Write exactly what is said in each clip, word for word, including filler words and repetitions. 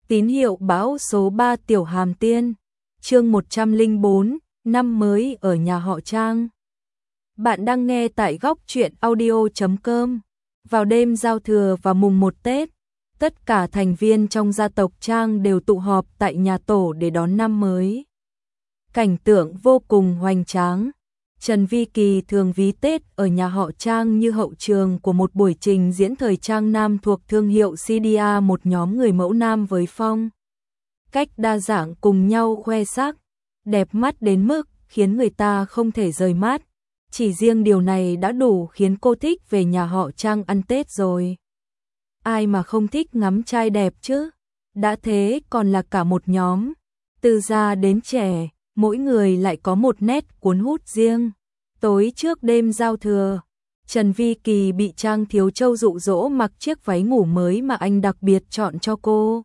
Tín hiệu bão số ba Tiểu Hàm Tiên, chương một trăm lẻ bốn, năm mới ở nhà họ Trang. Bạn đang nghe tại góc truyện audio chấm com. Vào đêm giao thừa và mùng một Tết, tất cả thành viên trong gia tộc Trang đều tụ họp tại nhà tổ để đón năm mới. Cảnh tượng vô cùng hoành tráng. Trần Vi Kỳ thường ví Tết ở nhà họ Trang như hậu trường của một buổi trình diễn thời trang nam thuộc thương hiệu xê đê a, một nhóm người mẫu nam với phong cách đa dạng cùng nhau khoe sắc, đẹp mắt đến mức khiến người ta không thể rời mắt. Chỉ riêng điều này đã đủ khiến cô thích về nhà họ Trang ăn Tết rồi. Ai mà không thích ngắm trai đẹp chứ? Đã thế còn là cả một nhóm, từ già đến trẻ, mỗi người lại có một nét cuốn hút riêng. Tối trước đêm giao thừa, Trần Vi Kỳ bị Trang Thiếu Châu dụ dỗ mặc chiếc váy ngủ mới mà anh đặc biệt chọn cho cô.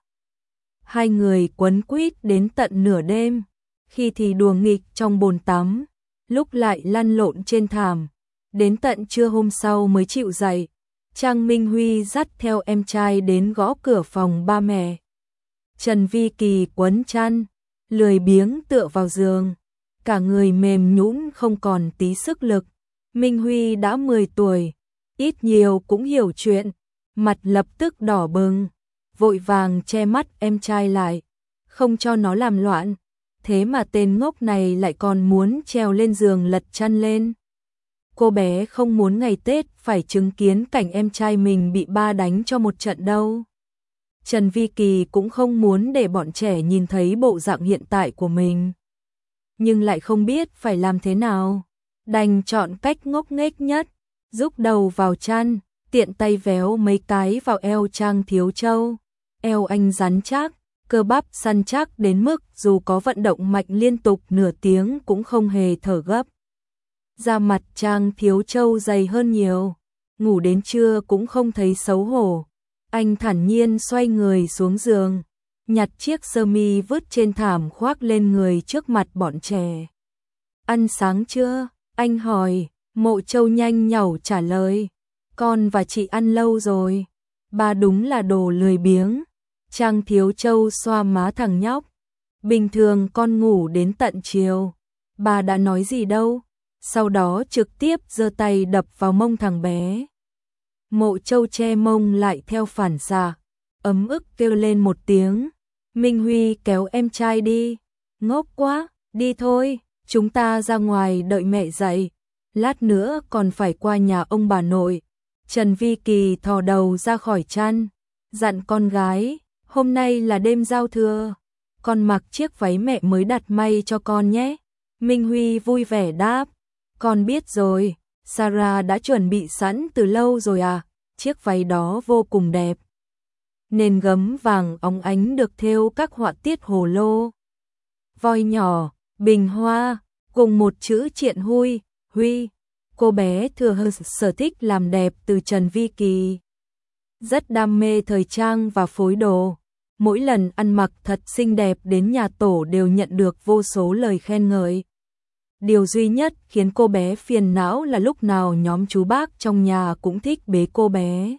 Hai người quấn quýt đến tận nửa đêm, khi thì đùa nghịch trong bồn tắm, lúc lại lăn lộn trên thảm. Đến tận trưa hôm sau mới chịu dậy. Trang Minh Huy dắt theo em trai đến gõ cửa phòng ba mẹ. Trần Vi Kỳ quấn chăn, lười biếng tựa vào giường, cả người mềm nhũn không còn tí sức lực. Minh Huy đã mười tuổi, ít nhiều cũng hiểu chuyện, mặt lập tức đỏ bừng, vội vàng che mắt em trai lại, không cho nó làm loạn. Thế mà tên ngốc này lại còn muốn trèo lên giường lật chăn lên. Cô bé không muốn ngày Tết phải chứng kiến cảnh em trai mình bị ba đánh cho một trận đâu. Trần Vi Kỳ cũng không muốn để bọn trẻ nhìn thấy bộ dạng hiện tại của mình, nhưng lại không biết phải làm thế nào, đành chọn cách ngốc nghếch nhất, rúc đầu vào chăn, tiện tay véo mấy cái vào eo Trang Thiếu Châu. Eo anh rắn chắc, cơ bắp săn chắc đến mức dù có vận động mạnh liên tục nửa tiếng cũng không hề thở gấp. Da mặt Trang Thiếu Châu dày hơn nhiều, ngủ đến trưa cũng không thấy xấu hổ. Anh thản nhiên xoay người xuống giường, nhặt chiếc sơ mi vứt trên thảm khoác lên người trước mặt bọn trẻ. Ăn sáng chưa? Anh hỏi. Mộ Châu nhanh nhảu trả lời. Con và chị ăn lâu rồi. Ba đúng là đồ lười biếng. Trang Thiếu Châu xoa má thằng nhóc. Bình thường con ngủ đến tận chiều. Ba đã nói gì đâu. Sau đó trực tiếp giơ tay đập vào mông thằng bé. Mộ Châu che mông lại theo phản xạ, ấm ức kêu lên một tiếng. Minh Huy kéo em trai đi. Ngốc quá, đi thôi, chúng ta ra ngoài đợi mẹ dậy. Lát nữa còn phải qua nhà ông bà nội. Trần Vi Kỳ thò đầu ra khỏi chăn, dặn con gái, hôm nay là đêm giao thừa, con mặc chiếc váy mẹ mới đặt may cho con nhé. Minh Huy vui vẻ đáp, con biết rồi. Sarah đã chuẩn bị sẵn từ lâu rồi à, chiếc váy đó vô cùng đẹp. Nền gấm vàng óng ánh được thêu các họa tiết hồ lô, voi nhỏ, bình hoa, cùng một chữ triện huy, huy. Cô bé thừa hờ sở thích làm đẹp từ Trần Vi Kỳ. Rất đam mê thời trang và phối đồ. Mỗi lần ăn mặc thật xinh đẹp đến nhà tổ đều nhận được vô số lời khen ngợi. Điều duy nhất khiến cô bé phiền não là lúc nào nhóm chú bác trong nhà cũng thích bế cô bé.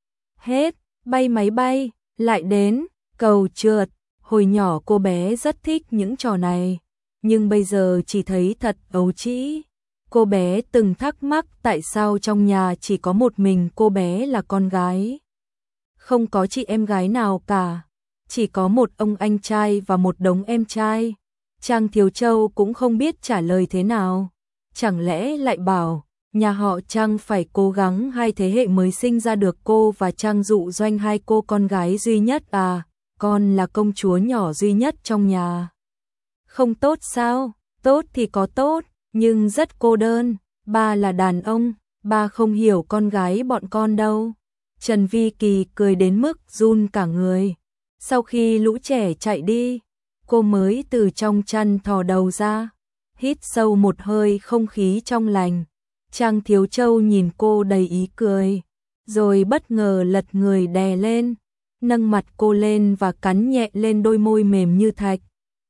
Hết, bay máy bay, lại đến, cầu trượt. Hồi nhỏ cô bé rất thích những trò này, nhưng bây giờ chỉ thấy thật ấu trĩ. Cô bé từng thắc mắc tại sao trong nhà chỉ có một mình cô bé là con gái. Không có chị em gái nào cả, chỉ có một ông anh trai và một đống em trai. Trang Thiếu Châu cũng không biết trả lời thế nào. Chẳng lẽ lại bảo, nhà họ Trang phải cố gắng hai thế hệ mới sinh ra được cô và Trang dụ doanh hai cô con gái duy nhất à, con là công chúa nhỏ duy nhất trong nhà. Không tốt sao? Tốt thì có tốt, nhưng rất cô đơn. Ba là đàn ông, ba không hiểu con gái bọn con đâu. Trần Vi Kỳ cười đến mức run cả người. Sau khi lũ trẻ chạy đi, cô mới từ trong chăn thò đầu ra, hít sâu một hơi không khí trong lành. Trang Thiếu Châu nhìn cô đầy ý cười, rồi bất ngờ lật người đè lên, nâng mặt cô lên và cắn nhẹ lên đôi môi mềm như thạch.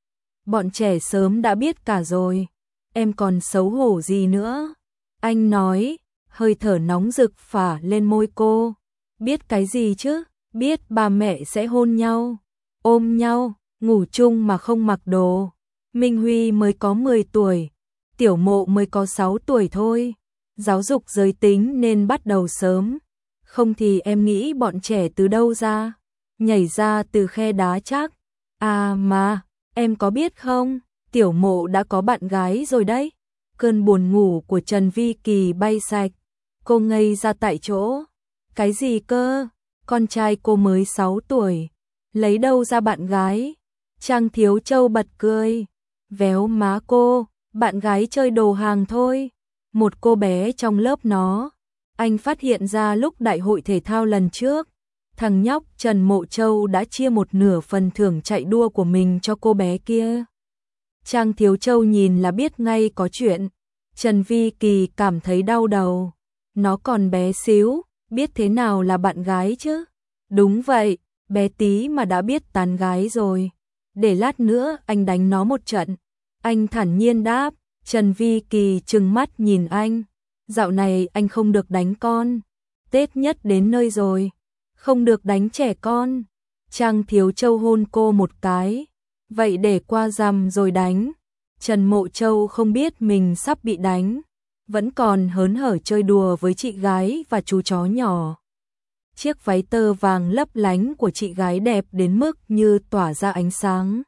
Bọn trẻ sớm đã biết cả rồi, em còn xấu hổ gì nữa? Anh nói, hơi thở nóng rực phả lên môi cô. Biết cái gì chứ? Biết ba mẹ sẽ hôn nhau. ôm nhau, ngủ chung mà không mặc đồ. Minh Huy mới có mười tuổi, Tiểu Mộ mới có sáu tuổi thôi. Giáo dục giới tính nên bắt đầu sớm, không thì em nghĩ bọn trẻ từ đâu ra, nhảy ra từ khe đá chắc. À mà, em có biết không, Tiểu Mộ đã có bạn gái rồi đấy. Cơn buồn ngủ của Trần Vi Kỳ bay sạch, cô ngây ra tại chỗ. Cái gì cơ? Con trai cô mới sáu tuổi, lấy đâu ra bạn gái? Trang Thiếu Châu bật cười, véo má cô, bạn gái chơi đồ hàng thôi. Một cô bé trong lớp nó, anh phát hiện ra lúc đại hội thể thao lần trước, thằng nhóc Trần Mộ Châu đã chia một nửa phần thưởng chạy đua của mình cho cô bé kia. Trang Thiếu Châu nhìn là biết ngay có chuyện. Trần Vi Kỳ cảm thấy đau đầu. Nó còn bé xíu, biết thế nào là bạn gái chứ? Đúng vậy, bé tí mà đã biết tán gái rồi. Để lát nữa anh đánh nó một trận. Anh thản nhiên đáp. Trần Vi Kỳ trừng mắt nhìn anh. Dạo này anh không được đánh con. Tết nhất đến nơi rồi, không được đánh trẻ con. Trang Thiếu Châu hôn cô một cái. Vậy để qua rằm rồi đánh. Trần Mộ Châu không biết mình sắp bị đánh, vẫn còn hớn hở chơi đùa với chị gái và chú chó nhỏ. Chiếc váy tơ vàng lấp lánh của chị gái đẹp đến mức như tỏa ra ánh sáng.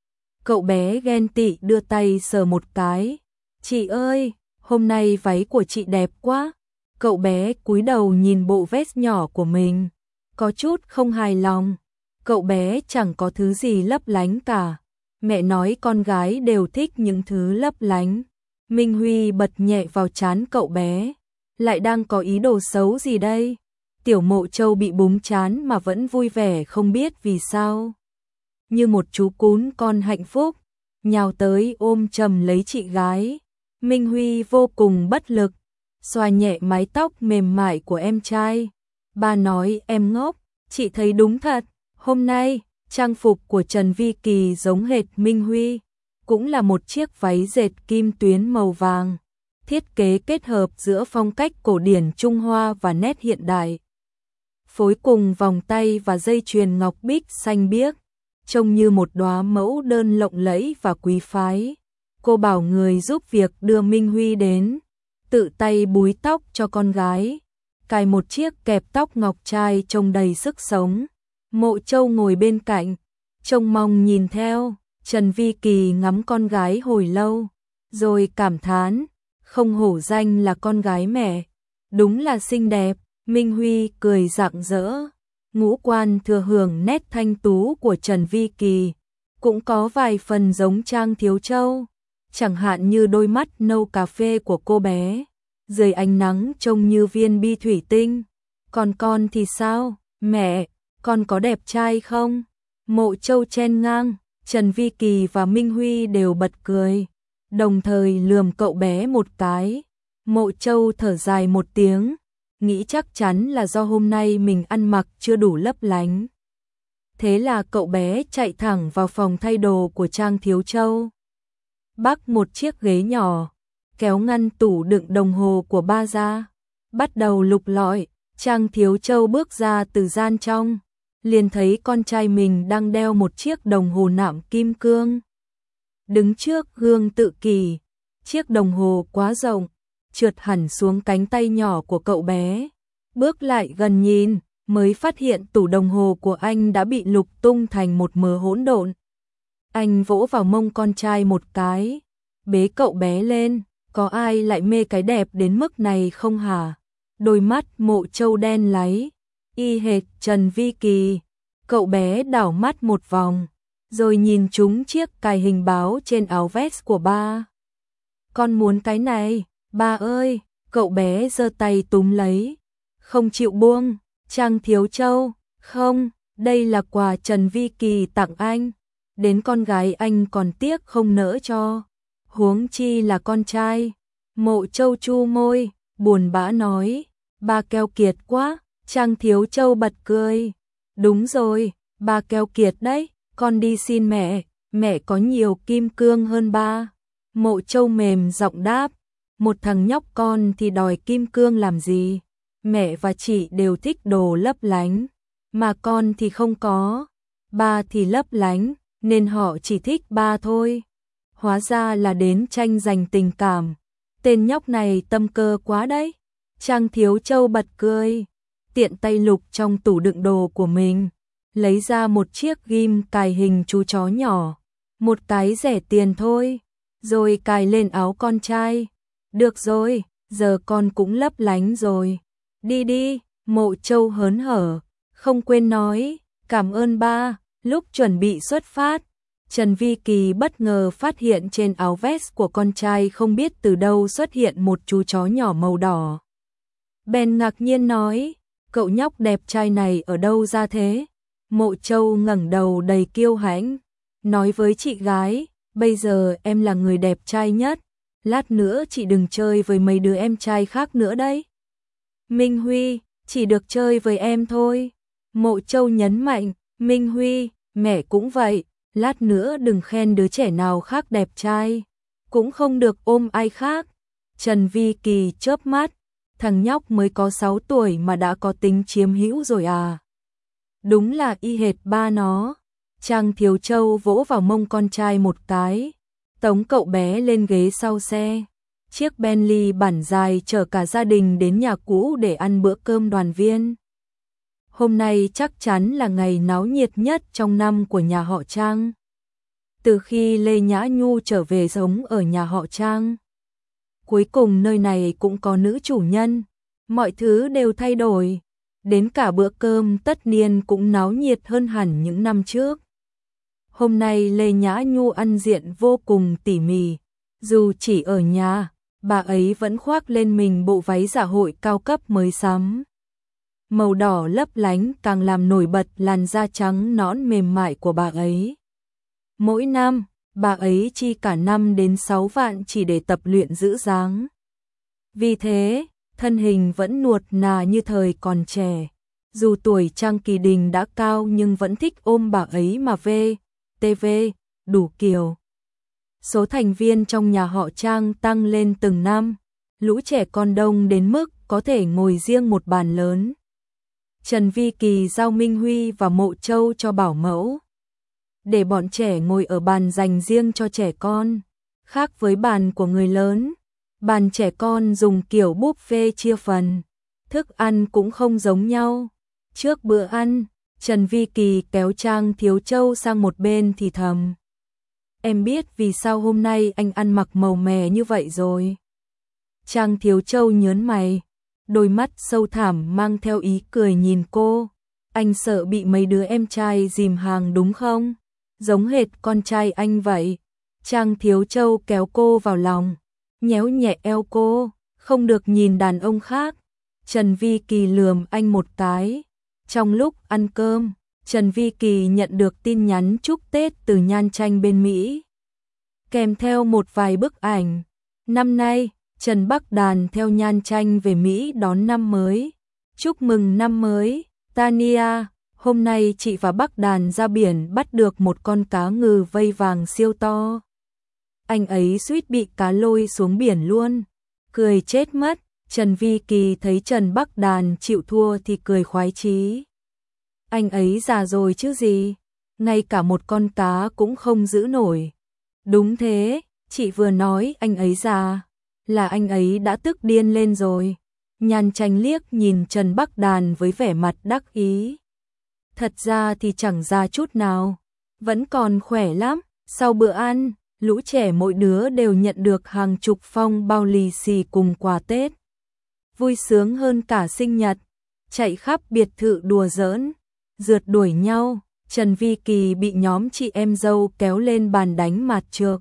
Cậu bé ghen tị đưa tay sờ một cái. Chị ơi, hôm nay váy của chị đẹp quá. Cậu bé cúi đầu nhìn bộ vest nhỏ của mình, có chút không hài lòng. Cậu bé chẳng có thứ gì lấp lánh cả. Mẹ nói con gái đều thích những thứ lấp lánh. Minh Huy bật nhẹ vào trán cậu bé. Lại đang có ý đồ xấu gì đây? Tiểu Mộ Châu bị búng trán mà vẫn vui vẻ không biết vì sao. Như một chú cún con hạnh phúc, nhào tới ôm chầm lấy chị gái. Minh Huy vô cùng bất lực, xoa nhẹ mái tóc mềm mại của em trai. Ba nói em ngốc, chị thấy đúng thật. Hôm nay, trang phục của Trần Vi Kỳ giống hệt Minh Huy, cũng là một chiếc váy dệt kim tuyến màu vàng, thiết kế kết hợp giữa phong cách cổ điển Trung Hoa và nét hiện đại. Phối cùng vòng tay và dây chuyền ngọc bích xanh biếc, trông như một đóa mẫu đơn lộng lẫy và quý phái. Cô bảo người giúp việc đưa Minh Huy đến, tự tay búi tóc cho con gái, cài một chiếc kẹp tóc ngọc trai trông đầy sức sống. Mộ Châu ngồi bên cạnh, trông mong nhìn theo. Trần Vi Kỳ ngắm con gái hồi lâu, rồi cảm thán, không hổ danh là con gái mẹ, đúng là xinh đẹp. Minh Huy cười rạng rỡ, ngũ quan thừa hưởng nét thanh tú của Trần Vi Kỳ, cũng có vài phần giống Trang Thiếu Châu, chẳng hạn như đôi mắt nâu cà phê của cô bé, dưới ánh nắng trông như viên bi thủy tinh. Còn con thì sao, mẹ, con có đẹp trai không? Mộ Châu chen ngang. Trần Vi Kỳ và Minh Huy đều bật cười, đồng thời lườm cậu bé một cái. Mộ Châu thở dài một tiếng, nghĩ chắc chắn là do hôm nay mình ăn mặc chưa đủ lấp lánh. Thế là cậu bé chạy thẳng vào phòng thay đồ của Trang Thiếu Châu. Bắc một chiếc ghế nhỏ, kéo ngăn tủ đựng đồng hồ của ba ra, bắt đầu lục lọi. Trang Thiếu Châu bước ra từ gian trong, liền thấy con trai mình đang đeo một chiếc đồng hồ nạm kim cương. Đứng trước gương tự kỷ, chiếc đồng hồ quá rộng, trượt hẳn xuống cánh tay nhỏ của cậu bé. Bước lại gần nhìn, mới phát hiện tủ đồng hồ của anh đã bị lục tung thành một mớ hỗn độn. Anh vỗ vào mông con trai một cái, bế cậu bé lên. Có ai lại mê cái đẹp đến mức này không hả? Đôi mắt Mộ Châu đen láy, y hệt Trần Vi Kỳ. Cậu bé đảo mắt một vòng, rồi nhìn trúng chiếc cài hình báo trên áo vest của ba. Con muốn cái này, ba ơi. Cậu bé giơ tay túm lấy, không chịu buông. Trang Thiếu Châu, không, đây là quà Trần Vi Kỳ tặng anh, đến con gái anh còn tiếc không nỡ cho, huống chi là con trai. Mộ Châu chu môi, buồn bã nói, ba keo kiệt quá. Trang Thiếu Châu bật cười, đúng rồi, ba keo kiệt đấy, con đi xin mẹ, mẹ có nhiều kim cương hơn ba. Mộ Châu mềm giọng đáp, một thằng nhóc con thì đòi kim cương làm gì, mẹ và chị đều thích đồ lấp lánh, mà con thì không có. ba thì lấp lánh, nên họ chỉ thích ba thôi. Hóa ra là đến tranh giành tình cảm. Tên nhóc này tâm cơ quá đấy. Trang Thiếu Châu bật cười, tiện tay lục trong tủ đựng đồ của mình, lấy ra một chiếc ghim cài hình chú chó nhỏ, một cái rẻ tiền thôi, rồi cài lên áo con trai. Được rồi, giờ con cũng lấp lánh rồi. Đi đi, Mộ Châu hớn hở, không quên nói, cảm ơn ba. Lúc chuẩn bị xuất phát, Trần Vi Kỳ bất ngờ phát hiện trên áo vest của con trai không biết từ đâu xuất hiện một chú chó nhỏ màu đỏ. Bèn ngạc nhiên nói, cậu nhóc đẹp trai này ở đâu ra thế? Mộ Châu ngẩng đầu đầy kiêu hãnh, nói với chị gái, bây giờ em là người đẹp trai nhất, lát nữa chị đừng chơi với mấy đứa em trai khác nữa đấy. Minh Huy, chỉ được chơi với em thôi. Mộ Châu nhấn mạnh, Minh Huy, mẹ cũng vậy, lát nữa đừng khen đứa trẻ nào khác đẹp trai, cũng không được ôm ai khác. Trần Vi Kỳ chớp mắt, thằng nhóc mới có sáu tuổi mà đã có tính chiếm hữu rồi à? Đúng là y hệt ba nó. Trang Thiếu Châu vỗ vào mông con trai một cái, tống cậu bé lên ghế sau xe. Chiếc Bentley bản dài chở cả gia đình đến nhà cũ để ăn bữa cơm đoàn viên. Hôm nay chắc chắn là ngày náo nhiệt nhất trong năm của nhà họ Trang. Từ khi Lê Nhã Nhu trở về sống ở nhà họ Trang, cuối cùng nơi này cũng có nữ chủ nhân, mọi thứ đều thay đổi, đến cả bữa cơm tất niên cũng náo nhiệt hơn hẳn những năm trước. Hôm nay Lê Nhã Nhu ăn diện vô cùng tỉ mỉ, dù chỉ ở nhà, bà ấy vẫn khoác lên mình bộ váy dạ hội cao cấp mới sắm. Màu đỏ lấp lánh càng làm nổi bật làn da trắng nõn mềm mại của bà ấy. Mỗi năm, bà ấy chi cả năm đến sáu vạn chỉ để tập luyện giữ dáng. Vì thế, thân hình vẫn nuột nà như thời còn trẻ. Dù tuổi Trang Kỳ Đình đã cao nhưng vẫn thích ôm bà ấy mà về, tê vê, đủ kiểu. Số thành viên trong nhà họ Trang tăng lên từng năm, lũ trẻ con đông đến mức có thể ngồi riêng một bàn lớn. Trần Vi Kỳ giao Minh Huy và Mộ Châu cho bảo mẫu, để bọn trẻ ngồi ở bàn dành riêng cho trẻ con, khác với bàn của người lớn. Bàn trẻ con dùng kiểu buffet chia phần, thức ăn cũng không giống nhau. Trước bữa ăn, Trần Vi Kỳ kéo Trang Thiếu Châu sang một bên thì thầm, em biết vì sao hôm nay anh ăn mặc màu mè như vậy rồi. Trang Thiếu Châu nhớn mày, đôi mắt sâu thẳm mang theo ý cười nhìn cô. Anh sợ bị mấy đứa em trai dìm hàng đúng không? Giống hệt con trai anh vậy. Trang Thiếu Châu kéo cô vào lòng, nhéo nhẹ eo cô, không được nhìn đàn ông khác. Trần Vi Kỳ lườm anh một cái. Trong lúc ăn cơm, Trần Vi Kỳ nhận được tin nhắn chúc Tết từ Nhan Tranh bên Mỹ, kèm theo một vài bức ảnh. Năm nay, Trần Bắc Đàn theo Nhan Tranh về Mỹ đón năm mới. Chúc mừng năm mới, Tania, hôm nay chị và Bắc Đàn ra biển bắt được một con cá ngừ vây vàng siêu to. Anh ấy suýt bị cá lôi xuống biển luôn, cười chết mất. Trần Vi Kỳ thấy Trần Bắc Đàn chịu thua thì cười khoái chí. Anh ấy già rồi chứ gì, ngay cả một con cá cũng không giữ nổi. Đúng thế, chị vừa nói anh ấy già, là anh ấy đã tức điên lên rồi. Nhan Tranh liếc nhìn Trần Bắc Đàn với vẻ mặt đắc ý. Thật ra thì chẳng già chút nào, vẫn còn khỏe lắm. Sau bữa ăn, lũ trẻ mỗi đứa đều nhận được hàng chục phong bao lì xì cùng quà Tết. Vui sướng hơn cả sinh nhật, chạy khắp biệt thự đùa giỡn, rượt đuổi nhau. Trần Vi Kỳ bị nhóm chị em dâu kéo lên bàn đánh mạt trược.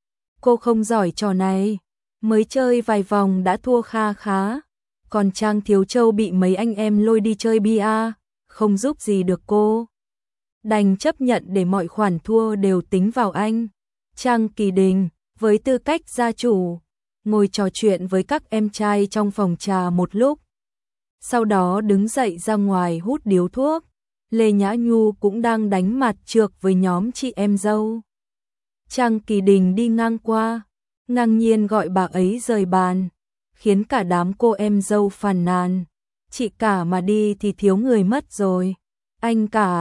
Cô không giỏi trò này, mới chơi vài vòng đã thua kha khá. Còn Trang Thiếu Châu bị mấy anh em lôi đi chơi bia, không giúp gì được cô. Đành chấp nhận để mọi khoản thua đều tính vào anh. Trang Kỳ Đình, với tư cách gia chủ, ngồi trò chuyện với các em trai trong phòng trà một lúc. Sau đó đứng dậy ra ngoài hút điếu thuốc. Lê Nhã Nhu cũng đang đánh mặt trược với nhóm chị em dâu. Trang Kỳ Đình đi ngang qua, ngang nhiên gọi bà ấy rời bàn, khiến cả đám cô em dâu phàn nàn. Chị cả mà đi thì thiếu người mất rồi. Anh cả,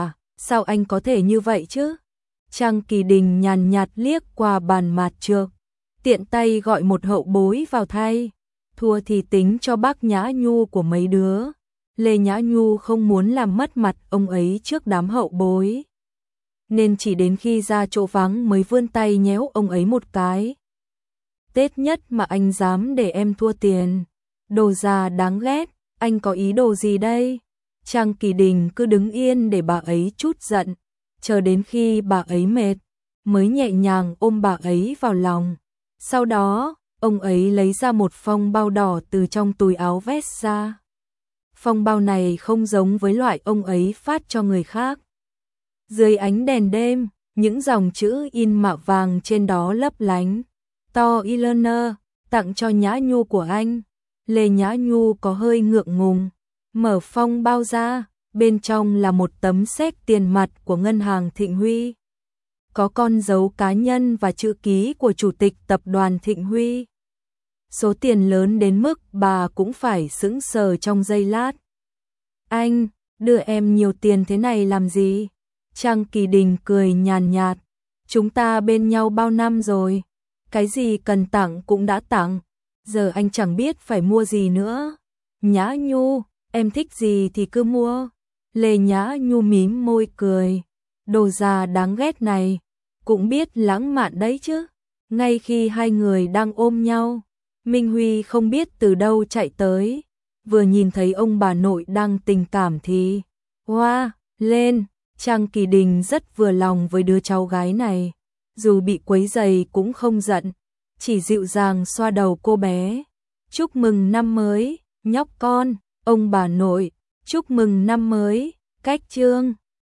Sao anh có thể như vậy chứ? Trang Kỳ Đình nhàn nhạt liếc qua bàn mạt trược, tiện tay gọi một hậu bối vào thay. Thua thì tính cho bác Nhã Nhu của mấy đứa. Lê Nhã Nhu không muốn làm mất mặt ông ấy trước đám hậu bối, nên chỉ đến khi ra chỗ vắng mới vươn tay nhéo ông ấy một cái. Tết nhất mà anh dám để em thua tiền. Đồ già đáng ghét, anh có ý đồ gì đây? Trang Kỳ Đình cứ đứng yên để bà ấy trút giận, chờ đến khi bà ấy mệt, mới nhẹ nhàng ôm bà ấy vào lòng. Sau đó, ông ấy lấy ra một phong bao đỏ từ trong túi áo vest ra. Phong bao này không giống với loại ông ấy phát cho người khác. Dưới ánh đèn đêm, những dòng chữ in mạ vàng trên đó lấp lánh. To Eleanor, tặng cho Nhã Nhu của anh. Lê Nhã Nhu có hơi ngượng ngùng, mở phong bao ra, bên trong là một tấm séc tiền mặt của ngân hàng Thịnh Huy. Có con dấu cá nhân và chữ ký của chủ tịch tập đoàn Thịnh Huy. Số tiền lớn đến mức bà cũng phải sững sờ trong giây lát. Anh, đưa em nhiều tiền thế này làm gì? Trang Kỳ Đình cười nhàn nhạt. Chúng ta bên nhau bao năm rồi. Cái gì cần tặng cũng đã tặng. Giờ anh chẳng biết phải mua gì nữa. Nhã Nhu, em thích gì thì cứ mua. Lê Nhã Nhu mím môi cười. Đồ già đáng ghét này, cũng biết lãng mạn đấy chứ. Ngay khi hai người đang ôm nhau, Minh Huy không biết từ đâu chạy tới. Vừa nhìn thấy ông bà nội đang tình cảm thì hoa lên. Trang Kỳ Đình rất vừa lòng với đứa cháu gái này. Dù bị quấy rầy cũng không giận, chỉ dịu dàng xoa đầu cô bé. Chúc mừng năm mới, nhóc con. Ông bà nội, chúc mừng năm mới. Cách chương